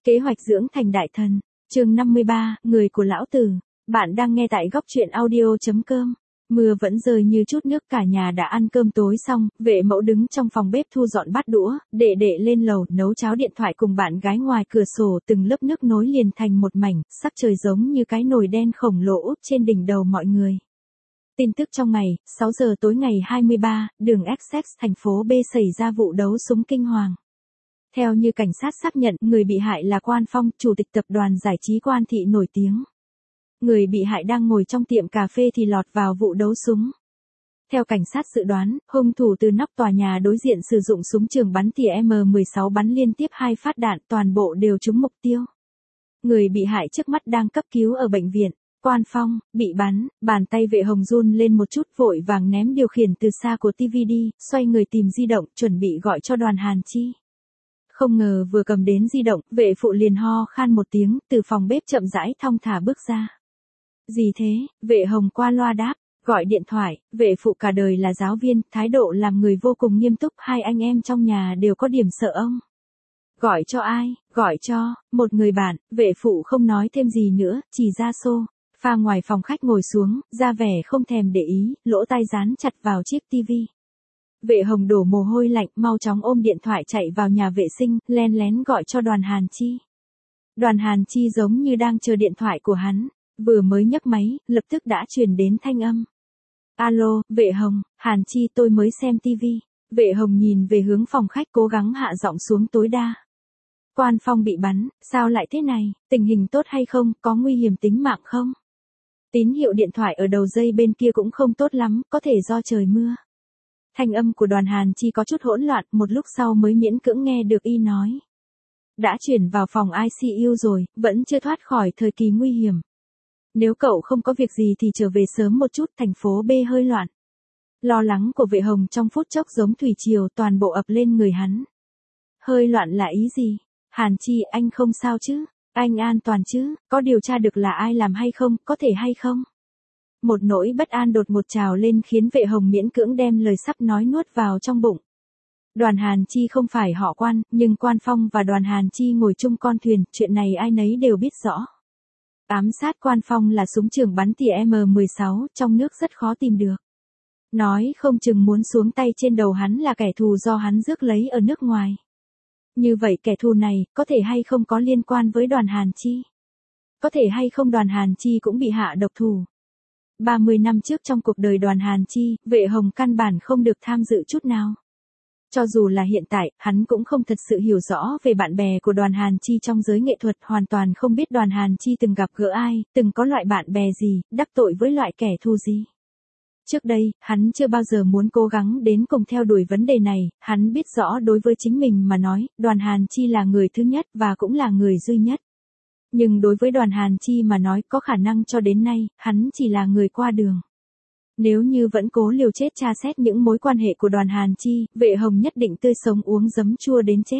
Kế hoạch dưỡng thành đại thần, chương 53, người của lão tử. Bạn đang nghe tại góc truyện audio.com. Mưa vẫn rơi như chút nước, cả nhà đã ăn cơm tối xong, vệ mẫu đứng trong phòng bếp thu dọn bát đũa, đệ lên lầu nấu cháo, điện thoại cùng bạn gái ngoài cửa sổ, từng lớp nước nối liền thành một mảnh, sắc trời giống như cái nồi đen khổng lồ úp trên đỉnh đầu mọi người. Tin tức trong ngày, 6 giờ tối ngày 23, đường Essex, thành phố B xảy ra vụ đấu súng kinh hoàng. Theo như cảnh sát xác nhận, người bị hại là Quan Phong, chủ tịch tập đoàn giải trí Quan Thị nổi tiếng. Người bị hại đang ngồi trong tiệm cà phê thì lọt vào vụ đấu súng. Theo cảnh sát dự đoán, hung thủ từ nóc tòa nhà đối diện sử dụng súng trường bắn tỉa M16 bắn liên tiếp 2 phát đạn, toàn bộ đều trúng mục tiêu. Người bị hại trước mắt đang cấp cứu ở bệnh viện. Quan Phong, bị bắn, bàn tay Vệ Hồng run lên một chút, vội vàng ném điều khiển từ xa của TV đi, xoay người tìm di động, chuẩn bị gọi cho Đoàn Hàn Chi. Không ngờ vừa cầm đến di động, vệ phụ liền ho khan một tiếng, từ phòng bếp chậm rãi thong thả bước ra. Gì thế? Vệ Hồng qua loa đáp, gọi điện thoại, vệ phụ cả đời là giáo viên, thái độ làm người vô cùng nghiêm túc, hai anh em trong nhà đều có điểm sợ ông. Gọi cho ai? Gọi cho một người bạn. Vệ phụ không nói thêm gì nữa, chỉ ra sofa ngoài phòng khách ngồi xuống, ra vẻ không thèm để ý, lỗ tai dán chặt vào chiếc tivi. Vệ Hồng đổ mồ hôi lạnh, mau chóng ôm điện thoại chạy vào nhà vệ sinh, len lén gọi cho Đoàn Hàn Chi. Đoàn Hàn Chi giống như đang chờ điện thoại của hắn, vừa mới nhấc máy, lập tức đã truyền đến thanh âm. Alo, Vệ Hồng, Hàn Chi, tôi mới xem tivi. Vệ Hồng nhìn về hướng phòng khách, cố gắng hạ giọng xuống tối đa. Quan Phong bị bắn, sao lại thế này, tình hình tốt hay không, có nguy hiểm tính mạng không? Tín hiệu điện thoại ở đầu dây bên kia cũng không tốt lắm, có thể do trời mưa. Thanh âm của Đoàn Hàn Chi có chút hỗn loạn, một lúc sau mới miễn cưỡng nghe được y nói. Đã chuyển vào phòng ICU rồi, vẫn chưa thoát khỏi thời kỳ nguy hiểm. Nếu cậu không có việc gì thì trở về sớm một chút, thành phố B hơi loạn. Lo lắng của Vệ Hồng trong phút chốc giống thủy triều toàn bộ ập lên người hắn. Hơi loạn là ý gì? Hàn Chi, anh không sao chứ? Anh an toàn chứ? Có điều tra được là ai làm hay không, có thể hay không? Một nỗi bất an đột ngột trào lên khiến Vệ Hồng miễn cưỡng đem lời sắp nói nuốt vào trong bụng. Đoàn Hàn Chi không phải họ Quan, nhưng Quan Phong và Đoàn Hàn Chi ngồi chung con thuyền, chuyện này ai nấy đều biết rõ. Ám sát Quan Phong là súng trường bắn tỉa M16, trong nước rất khó tìm được. Nói không chừng muốn xuống tay trên đầu hắn là kẻ thù do hắn rước lấy ở nước ngoài. Như vậy kẻ thù này, có thể hay không có liên quan với Đoàn Hàn Chi? Có thể hay không Đoàn Hàn Chi cũng bị hạ độc thủ? 30 năm trước trong cuộc đời Đoàn Hàn Chi, Vệ Hồng căn bản không được tham dự chút nào. Cho dù là hiện tại, hắn cũng không thật sự hiểu rõ về bạn bè của Đoàn Hàn Chi trong giới nghệ thuật, hoàn toàn không biết Đoàn Hàn Chi từng gặp gỡ ai, từng có loại bạn bè gì, đắc tội với loại kẻ thù gì. Trước đây, hắn chưa bao giờ muốn cố gắng đến cùng theo đuổi vấn đề này, hắn biết rõ đối với chính mình mà nói, Đoàn Hàn Chi là người thứ nhất và cũng là người duy nhất. Nhưng đối với Đoàn Hàn Chi mà nói, có khả năng cho đến nay, hắn chỉ là người qua đường. Nếu như vẫn cố liều chết tra xét những mối quan hệ của Đoàn Hàn Chi, Vệ Hồng nhất định tươi sống uống giấm chua đến chết.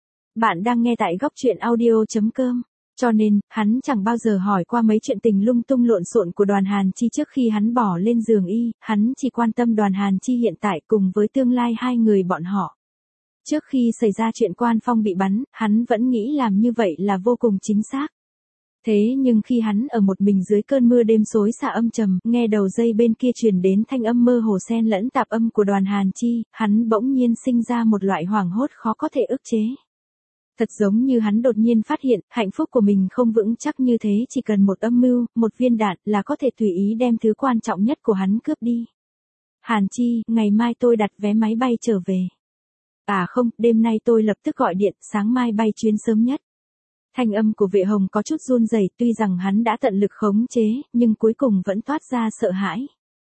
Bạn đang nghe tại góc truyện audio.com. Cho nên, hắn chẳng bao giờ hỏi qua mấy chuyện tình lung tung lộn xộn của Đoàn Hàn Chi trước khi hắn bỏ lên giường y, hắn chỉ quan tâm Đoàn Hàn Chi hiện tại cùng với tương lai hai người bọn họ. Trước khi xảy ra chuyện Quan Phong bị bắn, hắn vẫn nghĩ làm như vậy là vô cùng chính xác. Thế nhưng khi hắn ở một mình dưới cơn mưa đêm xối xả âm trầm, nghe đầu dây bên kia truyền đến thanh âm mơ hồ xen lẫn tạp âm của Đoàn Hàn Chi, hắn bỗng nhiên sinh ra một loại hoảng hốt khó có thể ức chế. Thật giống như hắn đột nhiên phát hiện, hạnh phúc của mình không vững chắc như thế, chỉ cần một âm mưu, một viên đạn là có thể tùy ý đem thứ quan trọng nhất của hắn cướp đi. Hàn Chi, ngày mai tôi đặt vé máy bay trở về. À không, đêm nay tôi lập tức gọi điện, sáng mai bay chuyến sớm nhất. Thanh âm của Vệ Hồng có chút run rẩy, tuy rằng hắn đã tận lực khống chế, nhưng cuối cùng vẫn toát ra sợ hãi.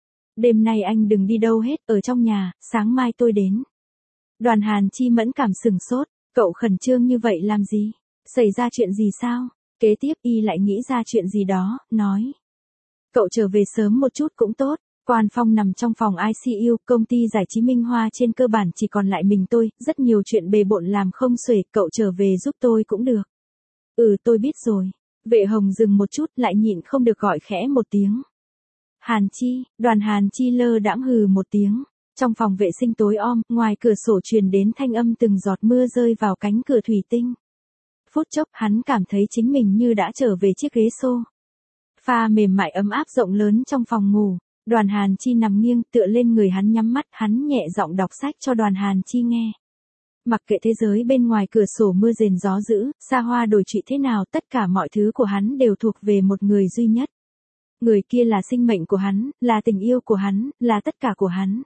Đêm nay anh đừng đi đâu hết, ở trong nhà, sáng mai tôi đến. Đoàn Hàn Chi mẫn cảm sừng sốt, cậu khẩn trương như vậy làm gì? Xảy ra chuyện gì sao? Kế tiếp y lại nghĩ ra chuyện gì đó, nói. Cậu trở về sớm một chút cũng tốt. Quan Phong nằm trong phòng ICU, công ty giải trí Minh Hoa trên cơ bản chỉ còn lại mình tôi, rất nhiều chuyện bề bộn làm không xuể, cậu trở về giúp tôi cũng được. Tôi biết rồi. Vệ Hồng dừng một chút lại nhịn không được gọi khẽ một tiếng. Hàn Chi, Đoàn Hàn Chi lơ đãng hừ một tiếng. Trong phòng vệ sinh tối om, ngoài cửa sổ truyền đến thanh âm từng giọt mưa rơi vào cánh cửa thủy tinh. Phút chốc hắn cảm thấy chính mình như đã trở về chiếc ghế sofa mềm mại ấm áp rộng lớn trong phòng ngủ. Đoàn Hàn Chi nằm nghiêng tựa lên người hắn, nhắm mắt, hắn nhẹ giọng đọc sách cho Đoàn Hàn Chi nghe. Mặc kệ thế giới bên ngoài cửa sổ mưa rền gió dữ, xa hoa đổi trụy thế nào, tất cả mọi thứ của hắn đều thuộc về một người duy nhất. Người kia là sinh mệnh của hắn, là tình yêu của hắn, là tất cả của hắn.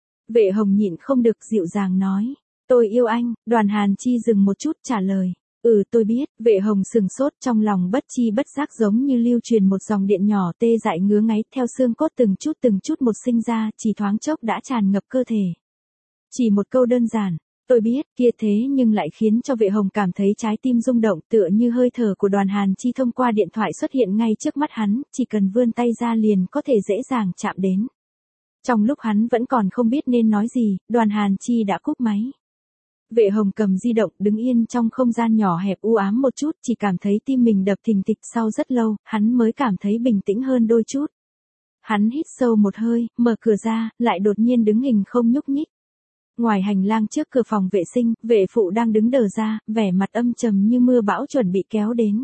Vệ Hồng nhịn không được dịu dàng nói. Tôi yêu anh. Đoàn Hàn Chi dừng một chút trả lời. Tôi biết. Vệ Hồng sừng sốt, trong lòng bất chi bất giác giống như lưu truyền một dòng điện nhỏ tê dại ngứa ngáy theo xương cốt từng chút một sinh ra, chỉ thoáng chốc đã tràn ngập cơ thể. Chỉ một câu đơn giản. Tôi biết, kia thế nhưng lại khiến cho Vệ Hồng cảm thấy trái tim rung động, tựa như hơi thở của Đoàn Hàn Chi thông qua điện thoại xuất hiện ngay trước mắt hắn, chỉ cần vươn tay ra liền có thể dễ dàng chạm đến. Trong lúc hắn vẫn còn không biết nên nói gì, Đoàn Hàn Chi đã cúp máy. Vệ Hồng cầm di động, đứng yên trong không gian nhỏ hẹp u ám một chút, chỉ cảm thấy tim mình đập thình thịch. Sau rất lâu, hắn mới cảm thấy bình tĩnh hơn đôi chút. Hắn hít sâu một hơi, mở cửa ra, lại đột nhiên đứng hình không nhúc nhích. Ngoài hành lang trước cửa phòng vệ sinh, vệ phụ đang đứng đờ ra, vẻ mặt âm trầm như mưa bão chuẩn bị kéo đến.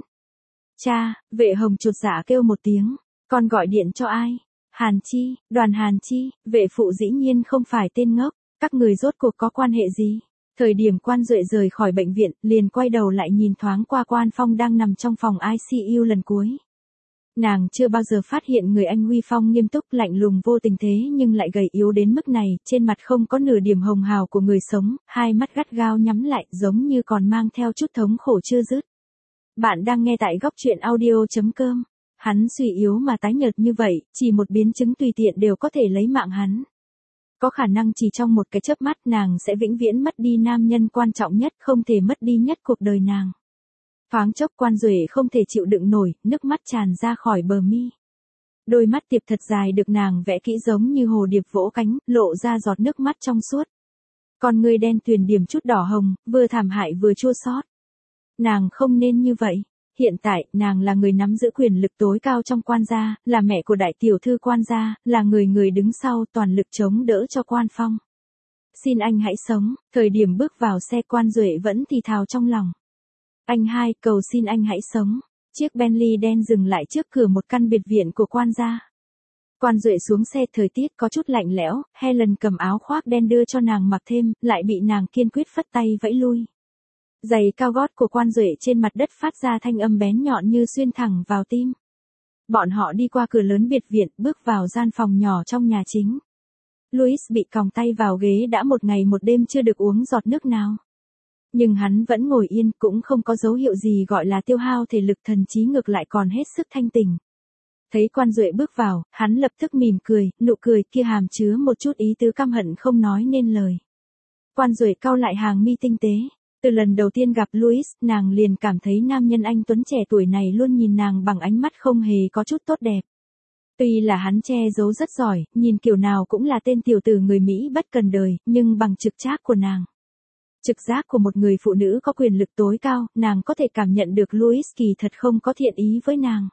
Cha. Vệ Hồng chột dạ kêu một tiếng. Con gọi điện cho ai? Hàn Chi. Đoàn Hàn Chi. Vệ phụ dĩ nhiên không phải tên ngốc. Các người rốt cuộc có quan hệ gì? Thời điểm Quan Duệ rời khỏi bệnh viện, liền quay đầu lại nhìn thoáng qua Quan Phong đang nằm trong phòng ICU lần cuối. Nàng chưa bao giờ phát hiện người anh uy phong nghiêm túc, lạnh lùng vô tình thế nhưng lại gầy yếu đến mức này, trên mặt không có nửa điểm hồng hào của người sống, hai mắt gắt gao nhắm lại giống như còn mang theo chút thống khổ chưa dứt. Bạn đang nghe tại góc truyện audio.com. Hắn suy yếu mà tái nhợt như vậy, chỉ một biến chứng tùy tiện đều có thể lấy mạng hắn. Có khả năng chỉ trong một cái chớp mắt nàng sẽ vĩnh viễn mất đi nam nhân quan trọng nhất, không thể mất đi nhất cuộc đời nàng. Thoáng chốc Quan Duệ không thể chịu đựng nổi, nước mắt tràn ra khỏi bờ mi. Đôi mắt tiệp thật dài được nàng vẽ kỹ giống như hồ điệp vỗ cánh, lộ ra giọt nước mắt trong suốt. Con người đen tuyền điểm chút đỏ hồng, vừa thảm hại vừa chua xót. Nàng không nên như vậy. Hiện tại, nàng là người nắm giữ quyền lực tối cao trong Quan gia, là mẹ của đại tiểu thư Quan gia, là người đứng sau toàn lực chống đỡ cho Quan Phong. Xin anh hãy sống. Thời điểm bước vào xe, Quan Duệ vẫn thì thào trong lòng. Anh hai, cầu xin anh hãy sống. Chiếc Bentley đen dừng lại trước cửa một căn biệt viện của Quan gia. Quan Duệ xuống xe, thời tiết có chút lạnh lẽo, Helen cầm áo khoác đen đưa cho nàng mặc thêm, lại bị nàng kiên quyết phất tay vẫy lui. Giày cao gót của Quan Duệ trên mặt đất phát ra thanh âm bén nhọn như xuyên thẳng vào tim. Bọn họ đi qua cửa lớn biệt viện, bước vào gian phòng nhỏ trong nhà chính. Louis bị còng tay vào ghế đã một ngày một đêm chưa được uống giọt nước nào. Nhưng hắn vẫn ngồi yên, cũng không có dấu hiệu gì gọi là tiêu hao thể lực, thần trí ngược lại còn hết sức thanh tỉnh. Thấy Quan Duệ bước vào, hắn lập tức mỉm cười, nụ cười kia hàm chứa một chút ý tứ căm hận không nói nên lời. Quan Duệ cau lại hàng mi tinh tế. Từ lần đầu tiên gặp Louis, nàng liền cảm thấy nam nhân anh tuấn trẻ tuổi này luôn nhìn nàng bằng ánh mắt không hề có chút tốt đẹp. Tuy là hắn che giấu rất giỏi, nhìn kiểu nào cũng là tên tiểu tử người Mỹ bất cần đời, nhưng bằng trực giác của nàng. Trực giác của một người phụ nữ có quyền lực tối cao, nàng có thể cảm nhận được Louis kỳ thật không có thiện ý với nàng.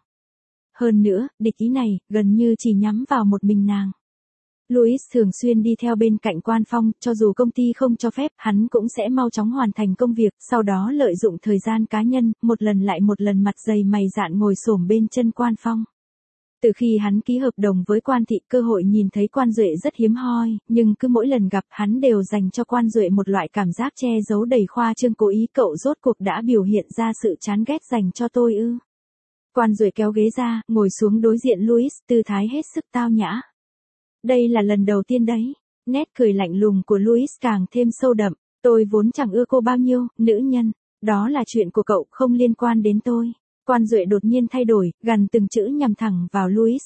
Hơn nữa, địch ý này, gần như chỉ nhắm vào một mình nàng. Louis thường xuyên đi theo bên cạnh Quan Phong, cho dù công ty không cho phép, hắn cũng sẽ mau chóng hoàn thành công việc, sau đó lợi dụng thời gian cá nhân, một lần lại một lần mặt dày mày dạn ngồi xổm bên chân Quan Phong. Từ khi hắn ký hợp đồng với Quan thị, cơ hội nhìn thấy Quan Duệ rất hiếm hoi, nhưng cứ mỗi lần gặp hắn đều dành cho Quan Duệ một loại cảm giác che giấu đầy khoa trương cố ý. Cậu rốt cuộc đã biểu hiện ra sự chán ghét dành cho tôi ư? Quan Duệ kéo ghế ra, ngồi xuống đối diện Louis, tư thái hết sức tao nhã. Đây là lần đầu tiên đấy. Nét cười lạnh lùng của Louis càng thêm sâu đậm. Tôi vốn chẳng ưa cô bao nhiêu, nữ nhân. Đó là chuyện của cậu, không liên quan đến tôi. Quan Duệ đột nhiên thay đổi, gằn từng chữ nhằm thẳng vào Louis.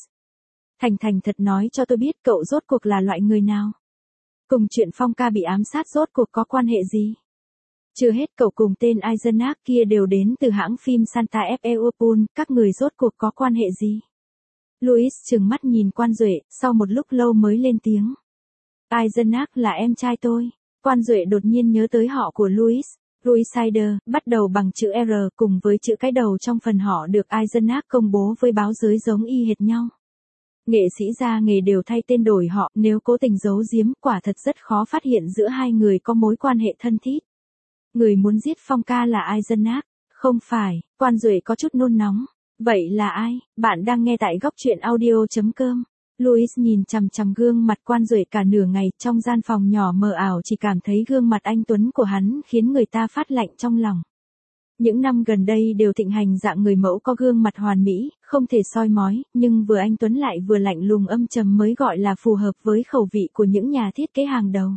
Thành thật nói cho tôi biết cậu rốt cuộc là loại người nào. Cùng chuyện Phong ca bị ám sát rốt cuộc có quan hệ gì? Chưa hết, cậu cùng tên Eisenach kia đều đến từ hãng phim Santa Fe Opun, các người rốt cuộc có quan hệ gì? Louis trừng mắt nhìn Quan Duệ, sau một lúc lâu mới lên tiếng. Eisenach là em trai tôi. Quan Duệ đột nhiên nhớ tới họ của Louis. Ruissider, bắt đầu bằng chữ R, cùng với chữ cái đầu trong phần họ được Eisenach công bố với báo giới giống y hệt nhau. Nghệ sĩ gia nghề đều thay tên đổi họ, nếu cố tình giấu giếm, quả thật rất khó phát hiện giữa hai người có mối quan hệ thân thiết. Người muốn giết Phong ca là Eisenach, Không phải, Quan Duệ có chút nôn nóng. Vậy là ai? Bạn đang nghe tại góc truyện audio.com. Louis nhìn chằm chằm gương mặt Quan Duệ cả nửa ngày, trong gian phòng nhỏ mờ ảo chỉ cảm thấy gương mặt anh tuấn của hắn khiến người ta phát lạnh trong lòng. Những năm gần đây đều thịnh hành dạng người mẫu có gương mặt hoàn mỹ, không thể soi mói, nhưng vừa anh tuấn lại vừa lạnh lùng âm trầm mới gọi là phù hợp với khẩu vị của những nhà thiết kế hàng đầu.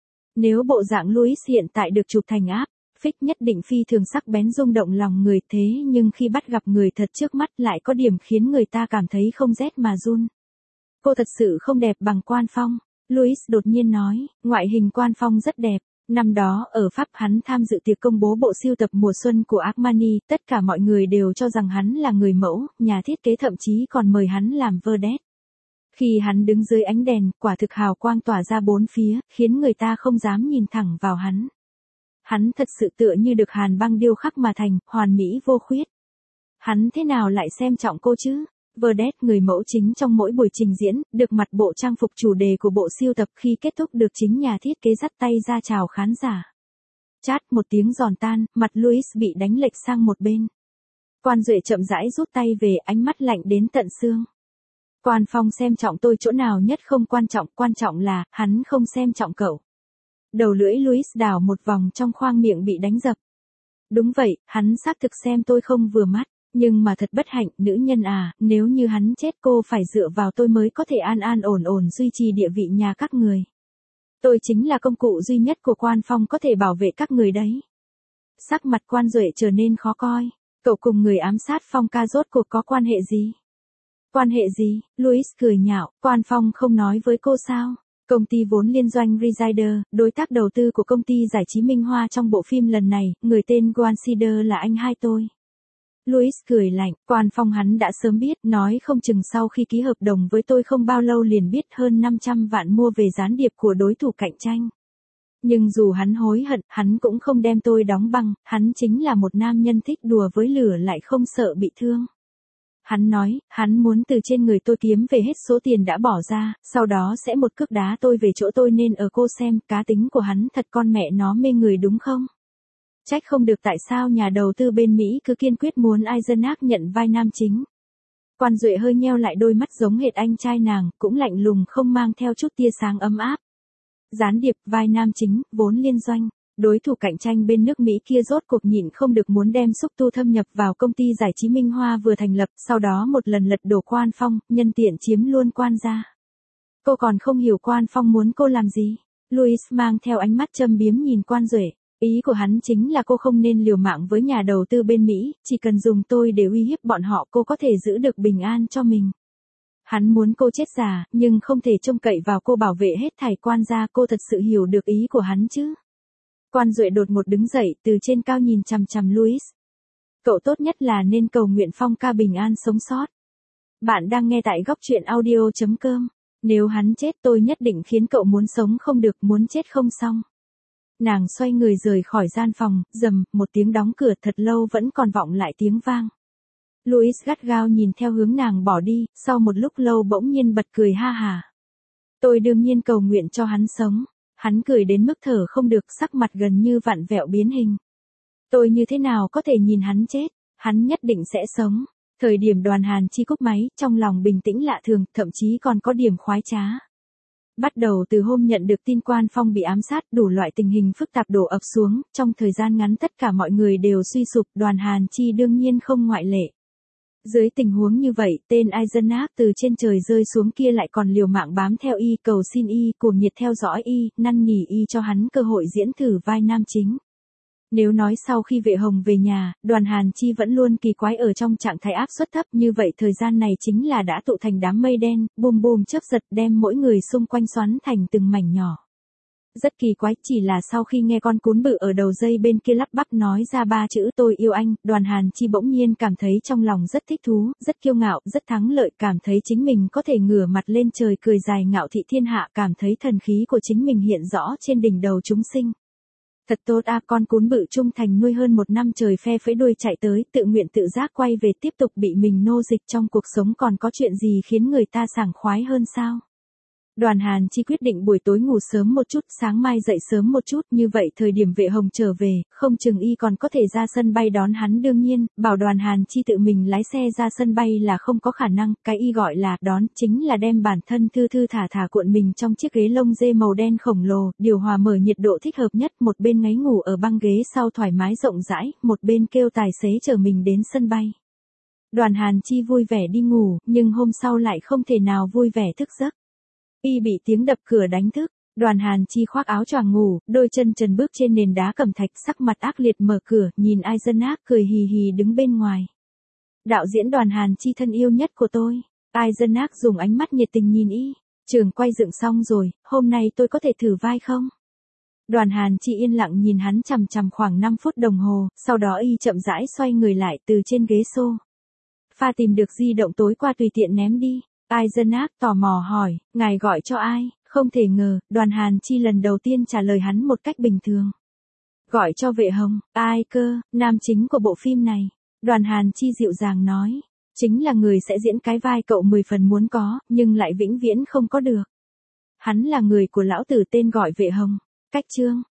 Nếu bộ dạng Louis hiện tại được chụp thành áp phích nhất định phi thường sắc bén rung động lòng người, thế nhưng khi bắt gặp người thật trước mắt lại có điểm khiến người ta cảm thấy không rét mà run. Cô thật sự không đẹp bằng Quan Phong, Louis đột nhiên nói, ngoại hình Quan Phong rất đẹp. Năm đó ở Pháp hắn tham dự tiệc công bố bộ sưu tập mùa xuân của Armani, tất cả mọi người đều cho rằng hắn là người mẫu, nhà thiết kế thậm chí còn mời hắn làm vedette. Khi hắn đứng dưới ánh đèn, quả thực hào quang tỏa ra bốn phía, khiến người ta không dám nhìn thẳng vào hắn. Hắn thật sự tựa như được hàn băng điêu khắc mà thành, hoàn mỹ vô khuyết. Hắn thế nào lại xem trọng cô chứ? Vedette, người mẫu chính trong mỗi buổi trình diễn, được mặc bộ trang phục chủ đề của bộ sưu tập, khi kết thúc được chính nhà thiết kế dắt tay ra chào khán giả. Chát một tiếng giòn tan, mặt Louis bị đánh lệch sang một bên. Quan Duệ chậm rãi rút tay về, ánh mắt lạnh đến tận xương. Quan Phong xem trọng tôi chỗ nào nhất không quan trọng là, hắn không xem trọng cậu. Đầu lưỡi Louis đảo một vòng trong khoang miệng bị đánh dập. Đúng vậy, hắn xác thực xem tôi không vừa mắt. Nhưng mà thật bất hạnh, nữ nhân à, nếu như hắn chết cô phải dựa vào tôi mới có thể an ổn duy trì địa vị nhà các người. Tôi chính là công cụ duy nhất của Quan Phong có thể bảo vệ các người đấy. Sắc mặt Quan Duệ trở nên khó coi. Cậu cùng người ám sát Phong ca rốt cuộc có quan hệ gì? Quan hệ gì? Louis cười nhạo, Quan Phong không nói với cô sao? Công ty vốn liên doanh Resider, đối tác đầu tư của công ty giải trí Minh Hoa trong bộ phim lần này, người tên Quan Sider là anh hai tôi. Louis cười lạnh, Quan Phong hắn đã sớm biết, nói không chừng sau khi ký hợp đồng với tôi không bao lâu liền biết hơn 500 vạn mua về gián điệp của đối thủ cạnh tranh. Nhưng dù hắn hối hận, hắn cũng không đem tôi đóng băng, hắn chính là một nam nhân thích đùa với lửa lại không sợ bị thương. Hắn nói, hắn muốn từ trên người tôi kiếm về hết số tiền đã bỏ ra, sau đó sẽ một cước đá tôi về chỗ tôi nên ở. Cô xem, cá tính của hắn thật con mẹ nó mê người đúng không? Trách không được tại sao nhà đầu tư bên Mỹ cứ kiên quyết muốn Eisenach nhận vai nam chính. Quan Duệ hơi nheo lại đôi mắt giống hệt anh trai nàng, cũng lạnh lùng không mang theo chút tia sáng ấm áp. Gián điệp, vai nam chính, vốn liên doanh. Đối thủ cạnh tranh bên nước Mỹ kia rốt cuộc nhịn không được muốn đem xúc tu thâm nhập vào công ty giải trí Minh Hoa vừa thành lập, sau đó một lần lật đổ Quan Phong, nhân tiện chiếm luôn Quan gia. Cô còn không hiểu Quan Phong muốn cô làm gì? Louis mang theo ánh mắt châm biếm nhìn Quan Duệ. Ý của hắn chính là cô không nên liều mạng với nhà đầu tư bên Mỹ, chỉ cần dùng tôi để uy hiếp bọn họ cô có thể giữ được bình an cho mình. Hắn muốn cô chết già, nhưng không thể trông cậy vào cô bảo vệ hết thảy Quan gia. Cô thật sự hiểu được ý của hắn chứ? Quan Duệ đột ngột đứng dậy, từ trên cao nhìn chằm chằm Louis. Cậu tốt nhất là nên cầu nguyện Phong ca bình an sống sót. Bạn đang nghe tại góc truyện audio.com. Nếu hắn chết tôi nhất định khiến cậu muốn sống không được, muốn chết không xong. Nàng xoay người rời khỏi gian phòng, rầm, một tiếng đóng cửa thật lâu vẫn còn vọng lại tiếng vang. Louis gắt gao nhìn theo hướng nàng bỏ đi, sau một lúc lâu bỗng nhiên bật cười ha hà. Tôi đương nhiên cầu nguyện cho hắn sống. Hắn cười đến mức thở không được, sắc mặt gần như vặn vẹo biến hình. Tôi như thế nào có thể nhìn hắn chết, hắn nhất định sẽ sống. Thời điểm Đoàn Hàn Chi cúp máy, trong lòng bình tĩnh lạ thường, thậm chí còn có điểm khoái trá. Bắt đầu từ hôm nhận được tin Quan Phong bị ám sát, đủ loại tình hình phức tạp đổ ập xuống, trong thời gian ngắn tất cả mọi người đều suy sụp, Đoàn Hàn Chi đương nhiên không ngoại lệ. Dưới tình huống như vậy, tên Eisenach từ trên trời rơi xuống kia lại còn liều mạng bám theo y, cầu xin y, cuồng nhiệt theo dõi y, năn nỉ y cho hắn cơ hội diễn thử vai nam chính. Nếu nói sau khi Vệ Hồng về nhà, Đoàn Hàn Chi vẫn luôn kỳ quái ở trong trạng thái áp suất thấp, như vậy thời gian này chính là đã tụ thành đám mây đen, bùm bùm chớp giật đem mỗi người xung quanh xoắn thành từng mảnh nhỏ. Rất kỳ quái, chỉ là sau khi nghe con cún bự ở đầu dây bên kia lắp bắp nói ra ba chữ tôi yêu anh, Đoàn Hàn Chi bỗng nhiên cảm thấy trong lòng rất thích thú, rất kiêu ngạo, rất thắng lợi, cảm thấy chính mình có thể ngửa mặt lên trời cười dài ngạo thị thiên hạ, cảm thấy thần khí của chính mình hiện rõ trên đỉnh đầu chúng sinh. Thật tốt à, con cún bự trung thành nuôi hơn một năm trời phe phẩy đuôi chạy tới, tự nguyện tự giác quay về tiếp tục bị mình nô dịch trong cuộc sống, còn có chuyện gì khiến người ta sảng khoái hơn sao? Đoàn Hàn Chi quyết định buổi tối ngủ sớm một chút, sáng mai dậy sớm một chút, như vậy thời điểm Vệ Hồng trở về, không chừng y còn có thể ra sân bay đón hắn. Đương nhiên, bảo Đoàn Hàn Chi tự mình lái xe ra sân bay là không có khả năng, cái y gọi là đón chính là đem bản thân thư thư thả thả cuộn mình trong chiếc ghế lông dê màu đen khổng lồ, điều hòa mở nhiệt độ thích hợp nhất, một bên ngáy ngủ ở băng ghế sau thoải mái rộng rãi, một bên kêu tài xế chở mình đến sân bay. Đoàn Hàn Chi vui vẻ đi ngủ, nhưng hôm sau lại không thể nào vui vẻ thức giấc. Y bị tiếng đập cửa đánh thức, Đoàn Hàn Chi khoác áo choàng ngủ, đôi chân trần bước trên nền đá cẩm thạch, sắc mặt ác liệt mở cửa, nhìn Aizenac cười hì hì đứng bên ngoài. Đạo diễn Đoàn Hàn Chi thân yêu nhất của tôi. Aizenac dùng ánh mắt nhiệt tình nhìn y. Trường quay dựng xong rồi, hôm nay tôi có thể thử vai không? Đoàn Hàn Chi yên lặng nhìn hắn chằm chằm khoảng 5 phút đồng hồ, sau đó y chậm rãi xoay người lại từ trên ghế sofa tìm được di động tối qua tùy tiện ném đi. Aizenac tò mò hỏi, ngài gọi cho ai? Không thể ngờ, Đoàn Hàn Chi lần đầu tiên trả lời hắn một cách bình thường. Gọi cho Vệ Hồng. Ai cơ? Nam chính của bộ phim này. Đoàn Hàn Chi dịu dàng nói. Chính là người sẽ diễn cái vai cậu 10 phần muốn có, nhưng lại vĩnh viễn không có được. Hắn là người của lão tử tên gọi Vệ Hồng. Cách chương